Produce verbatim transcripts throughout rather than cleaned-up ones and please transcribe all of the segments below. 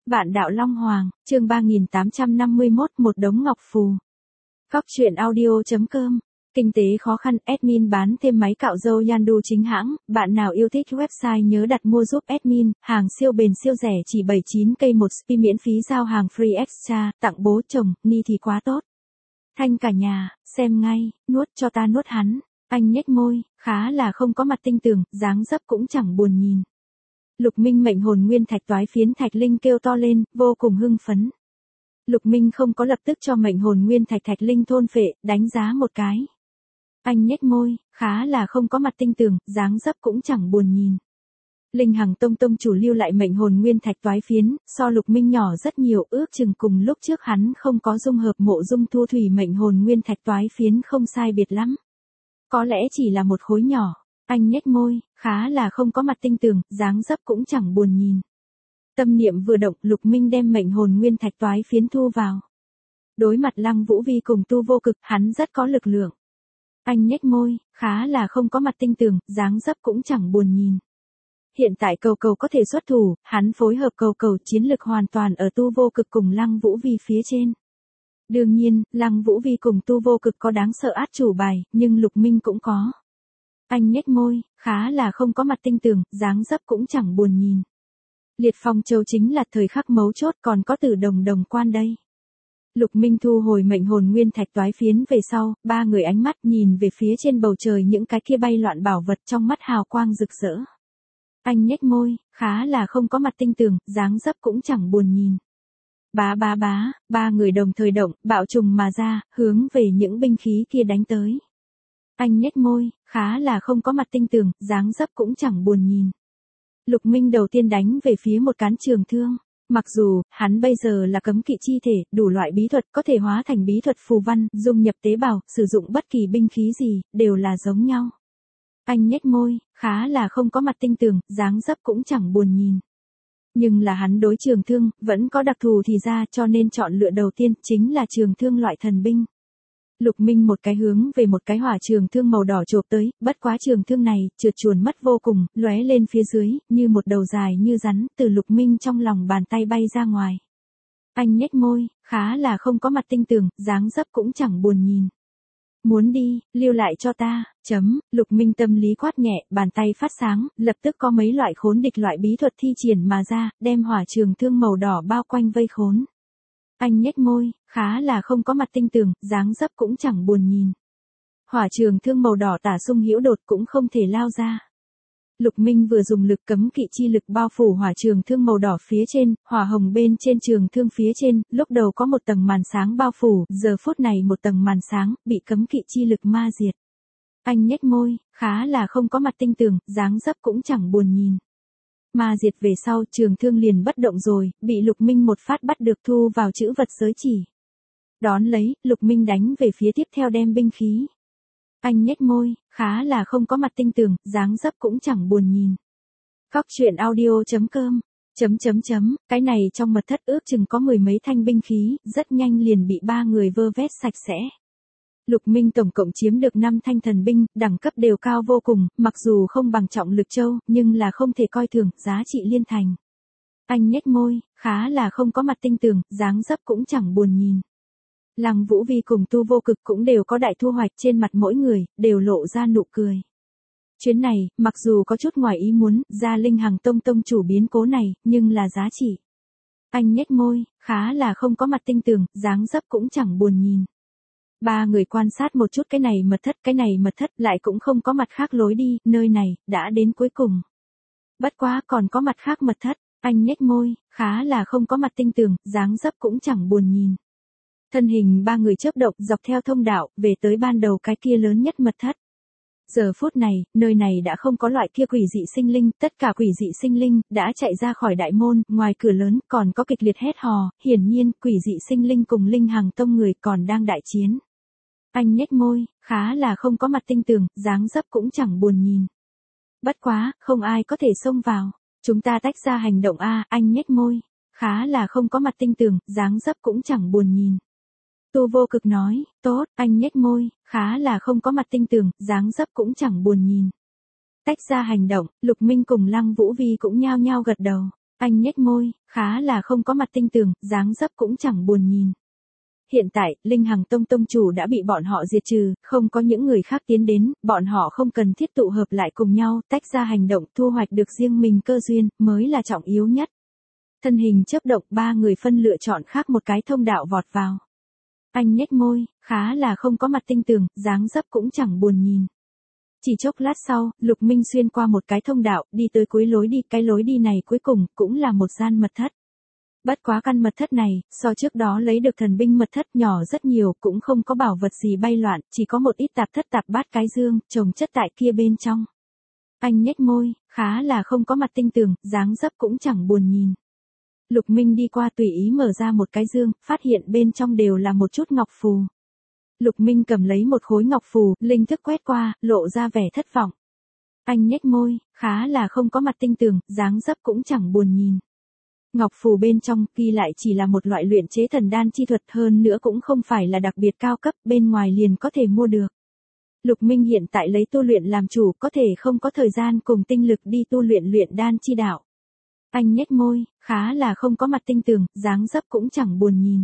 Bạn đạo Long Hoàng, chương ba nghìn tám trăm năm mươi mốt, một đống ngọc phù. Góc truyện audio.com. Kinh tế khó khăn, admin bán thêm máy cạo râu Yandu chính hãng, bạn nào yêu thích website nhớ đặt mua giúp admin, hàng siêu bền siêu rẻ chỉ bảy mươi chín k một spi miễn phí giao hàng free extra, tặng bố chồng, ni thì quá tốt. Thanh cả nhà, xem ngay, nuốt cho ta nuốt hắn, anh nhếch môi, khá là không có mặt tinh tường, dáng dấp cũng chẳng buồn nhìn. Lục Minh mệnh hồn nguyên thạch toái phiến thạch linh kêu to lên, vô cùng hưng phấn. Lục Minh không có lập tức cho mệnh hồn nguyên thạch thạch linh thôn phệ, đánh giá một cái. Anh nhếch môi, khá là không có mặt tinh tường, dáng dấp cũng chẳng buồn nhìn. Linh Hằng Tông tông chủ lưu lại mệnh hồn nguyên thạch toái phiến, so Lục Minh nhỏ rất nhiều, ước chừng cùng lúc trước hắn không có dung hợp mộ dung thu thủy mệnh hồn nguyên thạch toái phiến không sai biệt lắm. Có lẽ chỉ là một khối nhỏ. Anh nhếch môi, khá là không có mặt tinh tường, dáng dấp cũng chẳng buồn nhìn. Tâm niệm vừa động, Lục Minh đem mệnh hồn nguyên thạch toái phiến thu vào. Đối mặt Lăng Vũ Vi cùng Tu Vô Cực, hắn rất có lực lượng. Anh nhếch môi, khá là không có mặt tinh tường, dáng dấp cũng chẳng buồn nhìn. Hiện tại Cầu Cầu có thể xuất thủ, hắn phối hợp Cầu Cầu chiến lực hoàn toàn ở Tu Vô Cực cùng Lăng Vũ Vi phía trên. Đương nhiên, Lăng Vũ Vi cùng Tu Vô Cực có đáng sợ át chủ bài, nhưng Lục Minh cũng có. Anh nhếch môi, khá là không có mặt tinh tường, dáng dấp cũng chẳng buồn nhìn. Liệt Phong Châu chính là thời khắc mấu chốt, còn có Tử Đồng Đồng Quan đây. Lục Minh thu hồi mệnh hồn nguyên thạch toái phiến về sau, ba người ánh mắt nhìn về phía trên bầu trời những cái kia bay loạn bảo vật, trong mắt hào quang rực rỡ. Anh nhếch môi, khá là không có mặt tinh tường, dáng dấp cũng chẳng buồn nhìn. Bá bá bá, ba người đồng thời động, bạo trùng mà ra, hướng về những binh khí kia đánh tới. Anh nhếch môi, khá là không có mặt tinh tường, dáng dấp cũng chẳng buồn nhìn. Lục Minh đầu tiên đánh về phía một cán trường thương. Mặc dù, hắn bây giờ là cấm kỵ chi thể, đủ loại bí thuật có thể hóa thành bí thuật phù văn, dung nhập tế bào, sử dụng bất kỳ binh khí gì, đều là giống nhau. Anh nhếch môi, khá là không có mặt tinh tường, dáng dấp cũng chẳng buồn nhìn. Nhưng là hắn đối trường thương, vẫn có đặc thù thì ra, cho nên chọn lựa đầu tiên, chính là trường thương loại thần binh. Lục Minh một cái hướng về một cái hỏa trường thương màu đỏ chộp tới, bất quá trường thương này, trượt chuồn mất vô cùng, lóe lên phía dưới, như một đầu dài như rắn, từ Lục Minh trong lòng bàn tay bay ra ngoài. Anh nhếch môi, khá là không có mặt tinh tường, dáng dấp cũng chẳng buồn nhìn. Muốn đi, lưu lại cho ta, chấm, Lục Minh tâm lý quát nhẹ, bàn tay phát sáng, lập tức có mấy loại khốn địch loại bí thuật thi triển mà ra, đem hỏa trường thương màu đỏ bao quanh vây khốn. Anh nhếch môi, khá là không có mặt tinh tường, dáng dấp cũng chẳng buồn nhìn. Hỏa trường thương màu đỏ tả xung hữu đột cũng không thể lao ra. Lục Minh vừa dùng lực cấm kỵ chi lực bao phủ hỏa trường thương màu đỏ phía trên, hỏa hồng bên trên trường thương phía trên, lúc đầu có một tầng màn sáng bao phủ, giờ phút này một tầng màn sáng, bị cấm kỵ chi lực ma diệt. Anh nhếch môi, khá là không có mặt tinh tường, dáng dấp cũng chẳng buồn nhìn. Ma diệt về sau, trường thương liền bất động rồi, bị Lục Minh một phát bắt được thu vào chữ vật giới chỉ. Đón lấy, Lục Minh đánh về phía tiếp theo đem binh khí. Anh nhếch môi, khá là không có mặt tinh tường, dáng dấp cũng chẳng buồn nhìn. Góc truyện audio.com. Chấm chấm chấm, cái này trong mật thất ước chừng có mười mấy thanh binh khí, rất nhanh liền bị ba người vơ vét sạch sẽ. Lục Minh tổng cộng chiếm được năm thanh thần binh, đẳng cấp đều cao vô cùng, mặc dù không bằng Trọng Lực Châu, nhưng là không thể coi thường, giá trị liên thành. Anh nhếch môi, khá là không có mặt tinh tường, dáng dấp cũng chẳng buồn nhìn. Lăng Vũ Vi cùng Tu Vô Cực cũng đều có đại thu hoạch, trên mặt mỗi người, đều lộ ra nụ cười. Chuyến này, mặc dù có chút ngoài ý muốn, ra Linh Hằng Tông tông chủ biến cố này, nhưng là giá trị. Anh nhếch môi, khá là không có mặt tinh tường, dáng dấp cũng chẳng buồn nhìn. Ba người quan sát một chút cái này mật thất, cái này mật thất lại cũng không có mặt khác lối đi, nơi này, đã đến cuối cùng. Bất quá còn có mặt khác mật thất, anh nhếch môi, khá là không có mặt tinh tường, dáng dấp cũng chẳng buồn nhìn. Thân hình ba người chớp động dọc theo thông đạo, về tới ban đầu cái kia lớn nhất mật thất. Giờ phút này, nơi này đã không có loại kia quỷ dị sinh linh, tất cả quỷ dị sinh linh, đã chạy ra khỏi đại môn, ngoài cửa lớn, còn có kịch liệt hét hò, hiển nhiên, quỷ dị sinh linh cùng Linh Hằng Tông người còn đang đại chiến. Anh nhếch môi, khá là không có mặt tinh tường, dáng dấp cũng chẳng buồn nhìn. Bất quá, không ai có thể xông vào, chúng ta tách ra hành động a, anh nhếch môi, khá là không có mặt tinh tường, dáng dấp cũng chẳng buồn nhìn. Tu Vô Cực nói, tốt, anh nhếch môi, khá là không có mặt tinh tường, dáng dấp cũng chẳng buồn nhìn. Tách ra hành động, Lục Minh cùng Lăng Vũ Vi cũng nhao nhao gật đầu. Anh nhếch môi, khá là không có mặt tinh tường, dáng dấp cũng chẳng buồn nhìn. Hiện tại, Linh Hằng Tông tông chủ đã bị bọn họ diệt trừ, không có những người khác tiến đến, bọn họ không cần thiết tụ hợp lại cùng nhau, tách ra hành động, thu hoạch được riêng mình cơ duyên, mới là trọng yếu nhất. Thân hình chớp động, ba người phân lựa chọn khác một cái thông đạo vọt vào. Anh nhếch môi, khá là không có mặt tinh tường, dáng dấp cũng chẳng buồn nhìn. Chỉ chốc lát sau, Lục Minh xuyên qua một cái thông đạo, đi tới cuối lối đi, cái lối đi này cuối cùng, cũng là một gian mật thất. Bất quá căn mật thất này, so trước đó lấy được thần binh mật thất nhỏ rất nhiều, cũng không có bảo vật gì bay loạn, chỉ có một ít tạp thất tạp bát cái dương, trồng chất tại kia bên trong. Anh nhếch môi, khá là không có mặt tinh tường, dáng dấp cũng chẳng buồn nhìn. Lục Minh đi qua tùy ý mở ra một cái dương, phát hiện bên trong đều là một chút ngọc phù. Lục Minh cầm lấy một khối ngọc phù, linh thức quét qua, lộ ra vẻ thất vọng. Anh nhếch môi, khá là không có mặt tinh tường, dáng dấp cũng chẳng buồn nhìn. Ngọc phù bên trong ghi lại chỉ là một loại luyện chế thần đan chi thuật, hơn nữa cũng không phải là đặc biệt cao cấp, bên ngoài liền có thể mua được. Lục Minh hiện tại lấy tu luyện làm chủ, có thể không có thời gian cùng tinh lực đi tu luyện luyện đan chi đạo. Anh nhếch môi, khá là không có mặt tinh tường, dáng dấp cũng chẳng buồn nhìn.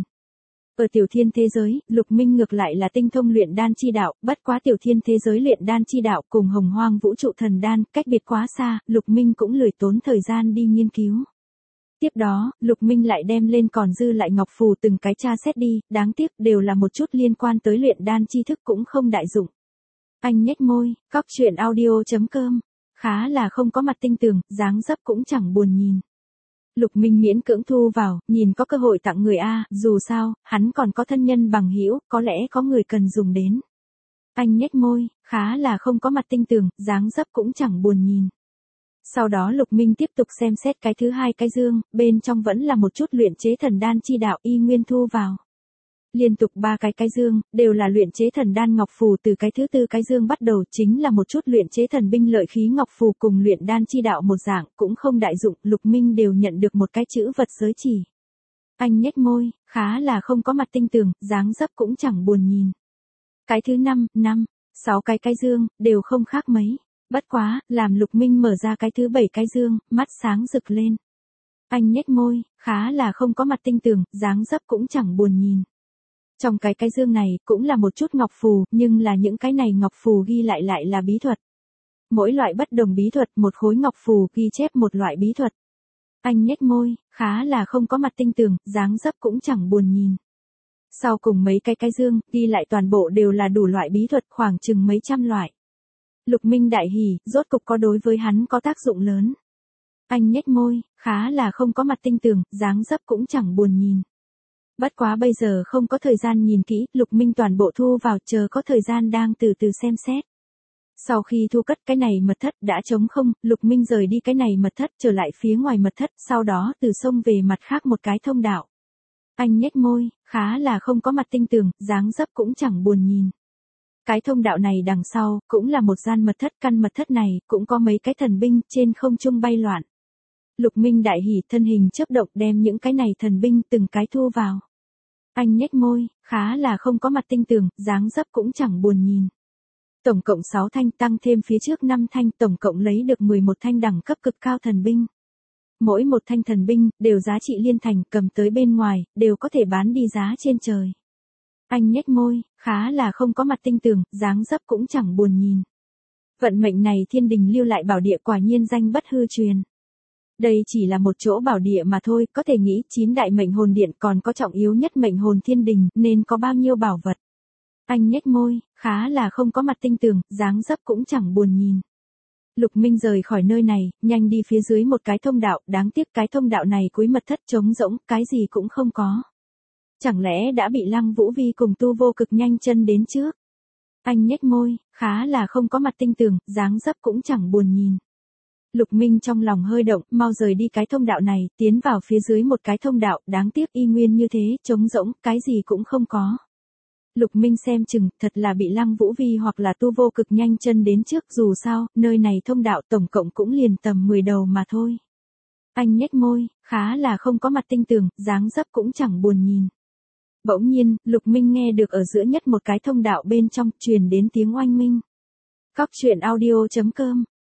Ở tiểu thiên thế giới, Lục Minh ngược lại là tinh thông luyện đan chi đạo, bất quá tiểu thiên thế giới luyện đan chi đạo cùng hồng hoang vũ trụ thần đan, cách biệt quá xa, Lục Minh cũng lười tốn thời gian đi nghiên cứu. Tiếp đó, Lục Minh lại đem lên còn dư lại ngọc phù từng cái tra xét đi, đáng tiếc đều là một chút liên quan tới luyện đan chi thức cũng không đại dụng. Anh nhếch môi, cóc truyện audio chấm com, khá là không có mặt tinh tường, dáng dấp cũng chẳng buồn nhìn. Lục Minh miễn cưỡng thu vào, nhìn có cơ hội tặng người A, dù sao, hắn còn có thân nhân bằng hữu, có lẽ có người cần dùng đến. Anh nhếch môi, khá là không có mặt tinh tường, dáng dấp cũng chẳng buồn nhìn. Sau đó Lục Minh tiếp tục xem xét cái thứ hai cái dương, bên trong vẫn là một chút luyện chế thần đan chi đạo y nguyên thu vào. Liên tục ba cái cái dương, đều là luyện chế thần đan ngọc phù, từ cái thứ tư cái dương bắt đầu chính là một chút luyện chế thần binh lợi khí ngọc phù cùng luyện đan chi đạo một dạng, cũng không đại dụng, Lục Minh đều nhận được một cái chữ vật giới chỉ. Anh nhếch môi, khá là không có mặt tinh tường, dáng dấp cũng chẳng buồn nhìn. Cái thứ năm, năm, sáu cái cái dương, đều không khác mấy. Bất quá, làm Lục Minh mở ra cái thứ bảy cái dương, mắt sáng rực lên. Anh nhếch môi, khá là không có mặt tinh tường, dáng dấp cũng chẳng buồn nhìn. Trong cái cái dương này, cũng là một chút ngọc phù, nhưng là những cái này ngọc phù ghi lại lại là bí thuật. Mỗi loại bất đồng bí thuật, một khối ngọc phù ghi chép một loại bí thuật. Anh nhếch môi, khá là không có mặt tinh tường, dáng dấp cũng chẳng buồn nhìn. Sau cùng mấy cái cái dương, ghi lại toàn bộ đều là đủ loại bí thuật, khoảng chừng mấy trăm loại. Lục Minh đại hỉ, rốt cục có đối với hắn có tác dụng lớn. Anh nhếch môi, khá là không có mặt tinh tường, dáng dấp cũng chẳng buồn nhìn. Bất quá bây giờ không có thời gian nhìn kỹ, Lục Minh toàn bộ thu vào, chờ có thời gian đang từ từ xem xét. Sau khi thu cất cái này mật thất đã trống không, Lục Minh rời đi cái này mật thất, trở lại phía ngoài mật thất, sau đó từ sông về mặt khác một cái thông đạo. Anh nhếch môi, khá là không có mặt tinh tường, dáng dấp cũng chẳng buồn nhìn. Cái thông đạo này đằng sau, cũng là một gian mật thất, căn mật thất này, cũng có mấy cái thần binh, trên không trung bay loạn. Lục Minh đại hỉ, thân hình chớp động đem những cái này thần binh từng cái thu vào. Anh nhếch môi, khá là không có mặt tinh tường, dáng dấp cũng chẳng buồn nhìn. Tổng cộng sáu thanh tăng thêm phía trước năm thanh, tổng cộng lấy được mười một thanh đẳng cấp cực cao thần binh. Mỗi một thanh thần binh, đều giá trị liên thành, cầm tới bên ngoài, đều có thể bán đi giá trên trời. Anh nhếch môi, khá là không có mặt tinh tường, dáng dấp cũng chẳng buồn nhìn. Vận mệnh này thiên đình lưu lại bảo địa quả nhiên danh bất hư truyền. Đây chỉ là một chỗ bảo địa mà thôi, có thể nghĩ chín đại mệnh hồn điện còn có trọng yếu nhất mệnh hồn thiên đình, nên có bao nhiêu bảo vật. Anh nhếch môi, khá là không có mặt tinh tường, dáng dấp cũng chẳng buồn nhìn. Lục Minh rời khỏi nơi này, nhanh đi phía dưới một cái thông đạo, đáng tiếc cái thông đạo này cuối mật thất trống rỗng, cái gì cũng không có. Chẳng lẽ đã bị Lăng Vũ Vi cùng Tu Vô Cực nhanh chân đến trước? Anh nhếch môi, khá là không có mặt tinh tường, dáng dấp cũng chẳng buồn nhìn. Lục Minh trong lòng hơi động, mau rời đi cái thông đạo này, tiến vào phía dưới một cái thông đạo, đáng tiếc y nguyên như thế, trống rỗng, cái gì cũng không có. Lục Minh xem chừng, thật là bị Lăng Vũ Vi hoặc là Tu Vô Cực nhanh chân đến trước, dù sao, nơi này thông đạo tổng cộng cũng liền tầm mười đầu mà thôi. Anh nhếch môi, khá là không có mặt tinh tường, dáng dấp cũng chẳng buồn nhìn. Bỗng nhiên, Lục Minh nghe được ở giữa nhất một cái thông đạo bên trong, truyền đến tiếng oanh minh. cóc truyện audio chấm com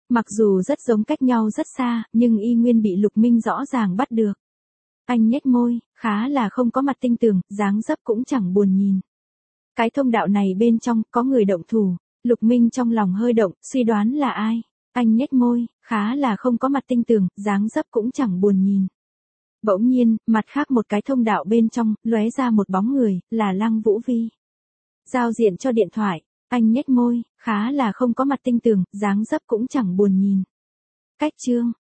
Mặc dù rất giống cách nhau rất xa, nhưng y nguyên bị Lục Minh rõ ràng bắt được. Anh nhếch môi, khá là không có mặt tinh tường, dáng dấp cũng chẳng buồn nhìn. Cái thông đạo này bên trong, có người động thủ. Lục Minh trong lòng hơi động, suy đoán là ai. Anh nhếch môi, khá là không có mặt tinh tường, dáng dấp cũng chẳng buồn nhìn. Bỗng nhiên, mặt khác một cái thông đạo bên trong, lóe ra một bóng người, là Lăng Vũ Vi. Giao diện cho điện thoại, anh nhếch môi, khá là không có mặt tinh tường, dáng dấp cũng chẳng buồn nhìn. Cách chương,